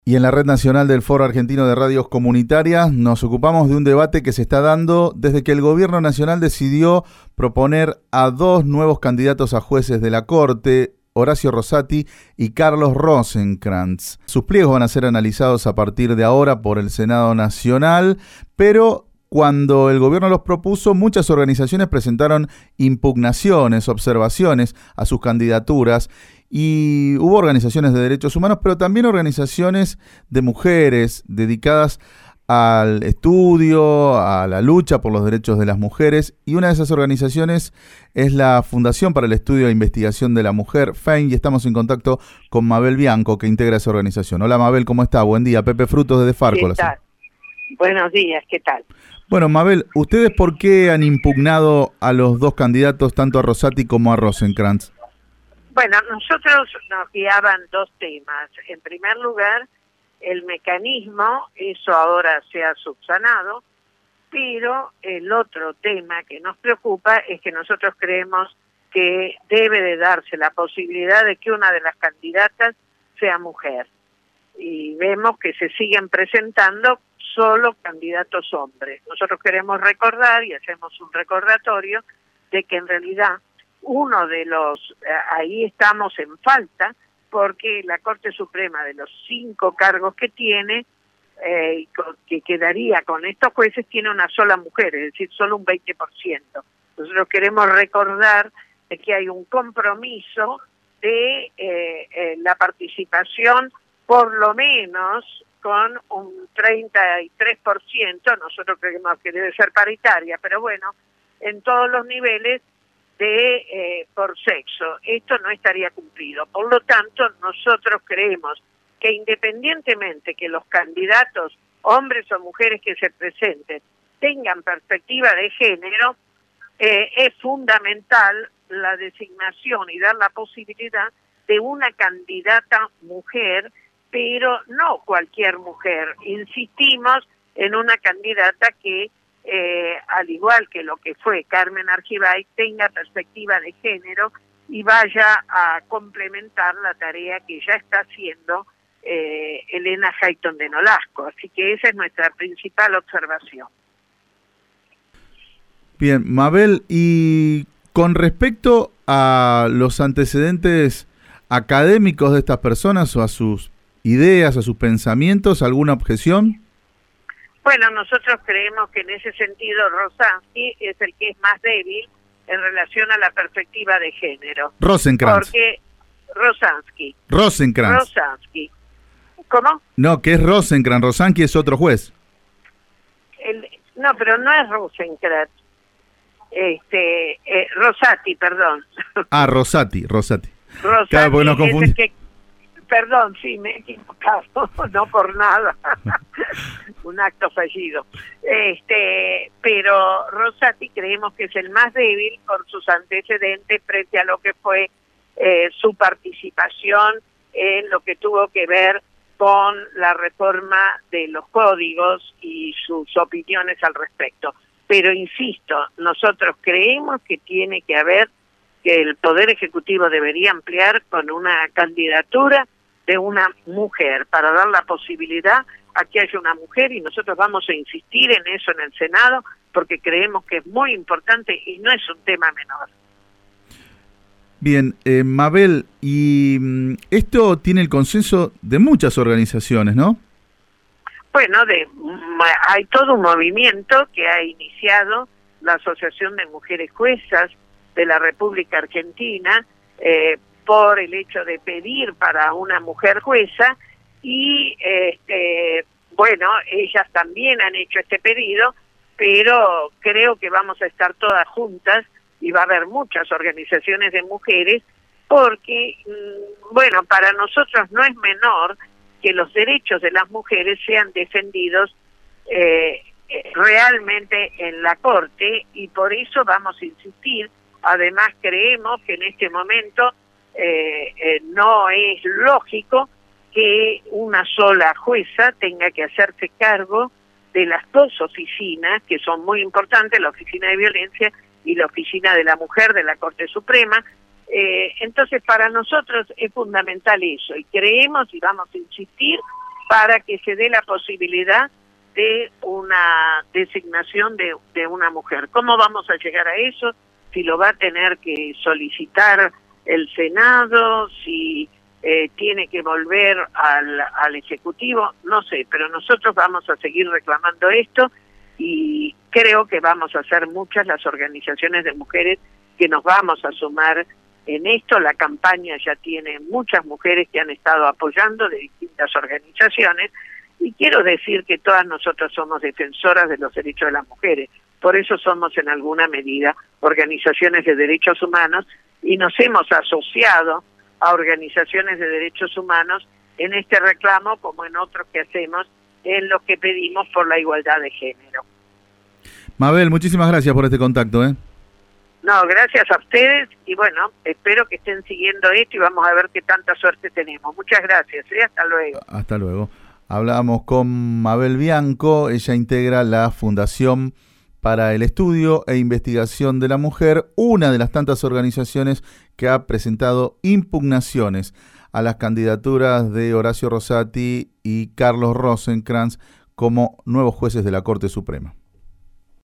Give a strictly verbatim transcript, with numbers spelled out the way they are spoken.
Y en la Red Nacional del Foro Argentino de Radios Comunitarias nos ocupamos de un debate que se está dando desde que el Gobierno Nacional decidió proponer a dos nuevos candidatos a jueces de la Corte, Horacio Rosati y Carlos Rosenkrantz. Sus pliegos van a ser analizados a partir de ahora por el Senado Nacional, pero cuando el gobierno los propuso, muchas organizaciones presentaron impugnaciones, observaciones a sus candidaturas. Y hubo organizaciones de derechos humanos, pero también organizaciones de mujeres dedicadas al estudio, a la lucha por los derechos de las mujeres. Y una de esas organizaciones es la Fundación para el Estudio e Investigación de la Mujer, F E I M, y estamos en contacto con Mabel Bianco, que integra esa organización. Hola Mabel, ¿cómo está? Buen día. Pepe Frutos desde Farco. ¿Qué tal? Buenos días, ¿qué tal? Bueno, Mabel, ¿ustedes por qué han impugnado a los dos candidatos, tanto a Rosati como a Rosenkrantz? Bueno, nosotros nos guiaban dos temas. En primer lugar, el mecanismo, eso ahora se ha subsanado, pero el otro tema que nos preocupa es que nosotros creemos que debe de darse la posibilidad de que una de las candidatas sea mujer. Y vemos que se siguen presentando solo candidatos hombres. Nosotros queremos recordar, y hacemos un recordatorio, de que en realidad uno de los, ahí estamos en falta, porque la Corte Suprema, de los cinco cargos que tiene, eh, que quedaría con estos jueces, tiene una sola mujer, es decir, solo un veinte por ciento. Nosotros queremos recordar de que hay un compromiso de eh, eh, la participación, por lo menos con un treinta y tres por ciento, nosotros creemos que debe ser paritaria, pero bueno, en todos los niveles, de eh, por sexo. Esto no estaría cumplido. Por lo tanto, nosotros creemos que independientemente que los candidatos, hombres o mujeres que se presenten, tengan perspectiva de género, eh, es fundamental la designación y dar la posibilidad de una candidata mujer, pero no cualquier mujer. Insistimos en una candidata que Eh, al igual que lo que fue Carmen Argibay, tenga perspectiva de género y vaya a complementar la tarea que ya está haciendo eh, Elena Hayton de Nolasco. Así que esa es nuestra principal observación. Bien, Mabel, y con respecto a los antecedentes académicos de estas personas o a sus ideas, a sus pensamientos, ¿alguna objeción? Bueno, nosotros creemos que en ese sentido Rosansky es el que es más débil en relación a la perspectiva de género. Rosenkrantz. Porque Rosansky. Rosenkrantz. Rosansky. ¿Cómo? No, que es Rosenkrantz. Rosansky es otro juez. El, no, pero no es Rosenkrantz. Este, eh, Rosati, perdón. Ah, Rosati, Rosati. Rosati claro, porque nos es confundí. el que... Perdón, sí, me he equivocado, no por nada, un acto fallido. Este, pero Rosati creemos que es el más débil por sus antecedentes frente a lo que fue eh, su participación en lo que tuvo que ver con la reforma de los códigos y sus opiniones al respecto. Pero insisto, nosotros creemos que tiene que haber, que el Poder Ejecutivo debería ampliar con una candidatura de una mujer, para dar la posibilidad a que haya una mujer, y nosotros vamos a insistir en eso en el Senado, porque creemos que es muy importante y no es un tema menor. Bien, eh, Mabel, y mm, esto tiene el consenso de muchas organizaciones, ¿no? Bueno, de, hay todo un movimiento que ha iniciado la Asociación de Mujeres Juezas de la República Argentina, eh, por el hecho de pedir para una mujer jueza, y este, bueno, ellas también han hecho este pedido, pero creo que vamos a estar todas juntas y va a haber muchas organizaciones de mujeres, porque, bueno, para nosotros no es menor que los derechos de las mujeres sean defendidos eh, realmente en la Corte, y por eso vamos a insistir. Además, creemos que en este momento Eh, eh, no es lógico que una sola jueza tenga que hacerse cargo de las dos oficinas, que son muy importantes, la Oficina de Violencia y la Oficina de la Mujer de la Corte Suprema. Eh, entonces, para nosotros es fundamental eso, y creemos y vamos a insistir para que se dé la posibilidad de una designación de, de una mujer. ¿Cómo vamos a llegar a eso? Si lo va a tener que solicitar el Senado, si eh, tiene que volver al, al Ejecutivo, no sé, pero nosotros vamos a seguir reclamando esto y creo que vamos a ser muchas las organizaciones de mujeres que nos vamos a sumar en esto. La campaña ya tiene muchas mujeres que han estado apoyando de distintas organizaciones y quiero decir que todas nosotras somos defensoras de los derechos de las mujeres, por eso somos en alguna medida organizaciones de derechos humanos y nos hemos asociado a organizaciones de derechos humanos en este reclamo como en otros que hacemos en lo que pedimos por la igualdad de género. Mabel, muchísimas gracias por este contacto, ¿eh? No, gracias a ustedes y bueno, espero que estén siguiendo esto y vamos a ver qué tanta suerte tenemos. Muchas gracias, ¿eh? Hasta luego. Hasta luego. Hablábamos con Mabel Bianco, ella integra la Fundación para el Estudio e Investigación de la Mujer, una de las tantas organizaciones que ha presentado impugnaciones a las candidaturas de Horacio Rosati y Carlos Rosenkrantz como nuevos jueces de la Corte Suprema.